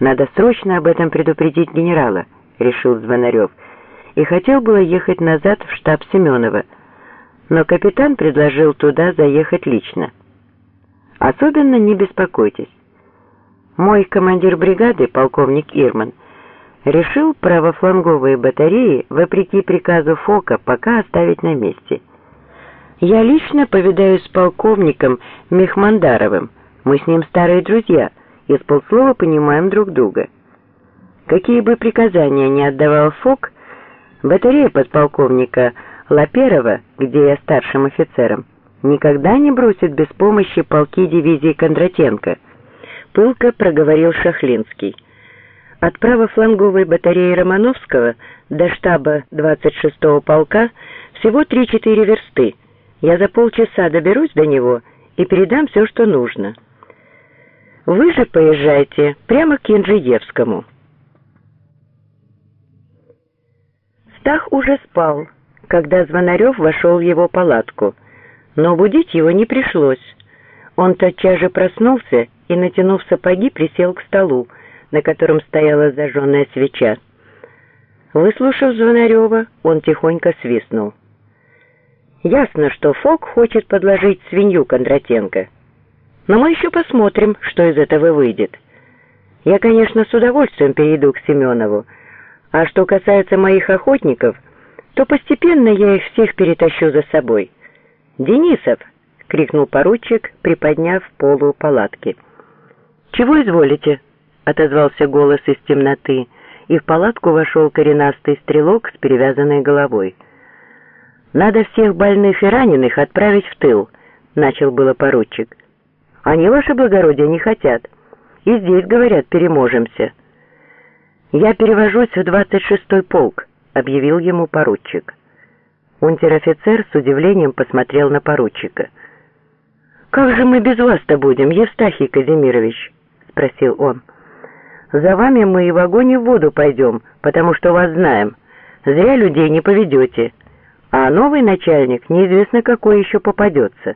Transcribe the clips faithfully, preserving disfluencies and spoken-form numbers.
Надо срочно об этом предупредить генерала, решил Звонарев, и хотел было ехать назад в штаб Семенова, но капитан предложил туда заехать лично. Особенно не беспокойтесь. Мой командир бригады, полковник Ирман, решил правофланговые батареи, вопреки приказу Фока, пока оставить на месте. Я лично повидаюсь с полковником Мехмандаровым, мы с ним старые друзья, и с полслова понимаем друг друга. Какие бы приказания ни отдавал Фок, батарея подполковника Лаперова, где я старшим офицером, никогда не бросит без помощи полки дивизии Кондратенко, пылко проговорил Шахлинский. От правофланговой батареи Романовского до штаба двадцать шестого полка всего три-четыре версты. Я за полчаса доберусь до него и передам все, что нужно. Вы же поезжайте прямо к Янджиевскому. Стах уже спал, когда Звонарев вошел в его палатку, но будить его не пришлось. Он тотчас же проснулся и, натянув сапоги, присел к столу, на котором стояла зажженная свеча. Выслушав Звонарева, он тихонько свистнул. Ясно, что Фок хочет подложить свинью Кондратенко. Но мы еще посмотрим, что из этого выйдет. Я, конечно, с удовольствием перейду к Семенову, а что касается моих охотников, то постепенно я их всех перетащу за собой. «Денисов!» — крикнул поручик, приподняв полу палатки. «Чего изволите?» — отозвался голос из темноты, и в палатку вошел коренастый стрелок с перевязанной головой. «Надо всех больных и раненых отправить в тыл», — начал было поручик. «Они, ваше благородие, не хотят. И здесь, говорят, переможемся». «Я перевожусь в двадцать шестой полк», — объявил ему поручик. Унтер-офицер с удивлением посмотрел на поручика. «Как же мы без вас-то будем, Евстахий Казимирович?» — спросил он. «За вами мы и в огонь и в воду пойдем, потому что вас знаем. Зря людей не поведете. А новый начальник неизвестно какой еще попадется.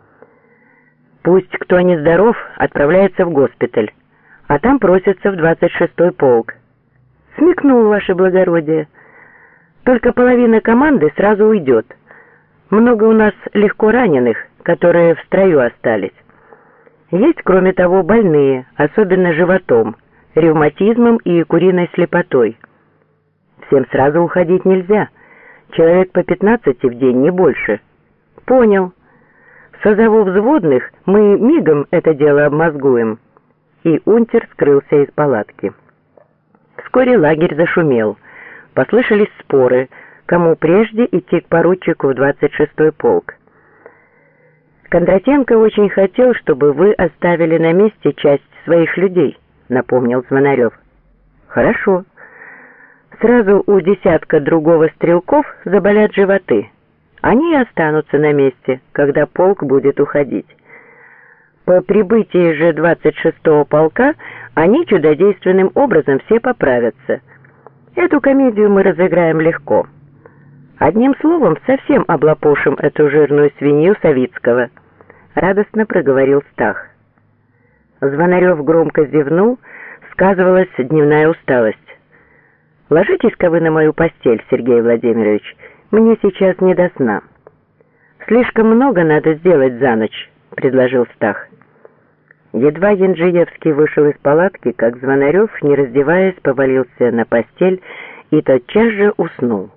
Пусть кто нездоров, отправляется в госпиталь, а там просится в двадцать шестой полк. Смекнул, ваше благородие. Только половина команды сразу уйдет. Много у нас легко раненых, которые в строю остались. Есть, кроме того, больные, особенно животом, ревматизмом и куриной слепотой. Всем сразу уходить нельзя. Человек по пятнадцати в день, не больше. Понял. Созову взводных, мы мигом это дело обмозгуем. И унтер скрылся из палатки. Вскоре лагерь зашумел. Послышались споры, кому прежде идти к поручику в двадцать шестой полк. «Кондратенко очень хотел, чтобы вы оставили на месте часть своих людей», — напомнил Звонарев. «Хорошо. Сразу у десятка другого стрелков заболят животы. Они и останутся на месте, когда полк будет уходить. По прибытии же двадцать шестого полка они чудодейственным образом все поправятся. Эту комедию мы разыграем легко. Одним словом, совсем облапошим эту жирную свинью Савицкого», — радостно проговорил Стах. Звонарев громко зевнул, сказывалась дневная усталость. «Ложитесь-ка вы на мою постель, Сергей Владимирович, мне сейчас не до сна». «Слишком много надо сделать за ночь», — предложил Стах. Едва Янджиевский вышел из палатки, как Звонарев, не раздеваясь, повалился на постель и тотчас же уснул.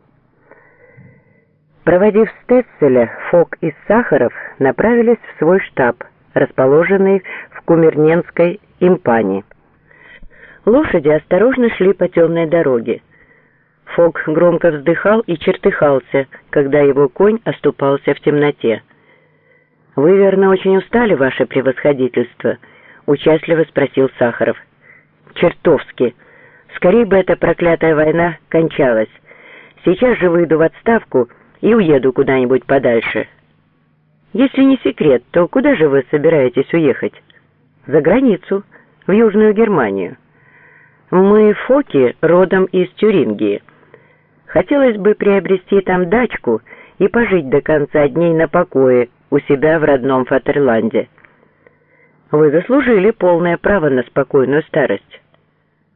Проводив Стецеля, Фок и Сахаров направились в свой штаб, расположенный в Кумерненской импани. Лошади осторожно шли по темной дороге. Фок громко вздыхал и чертыхался, когда его конь оступался в темноте. «Вы, верно, очень устали, ваше превосходительство?» — участливо спросил Сахаров. «Чертовски! Скорей бы эта проклятая война кончалась. Сейчас же выйду в отставку и уеду куда-нибудь подальше». «Если не секрет, то куда же вы собираетесь уехать?» «За границу, в Южную Германию. Мы, Фоки, родом из Тюрингии. Хотелось бы приобрести там дачку и пожить до конца дней на покое у себя в родном Фатерланде». «Вы заслужили полное право на спокойную старость.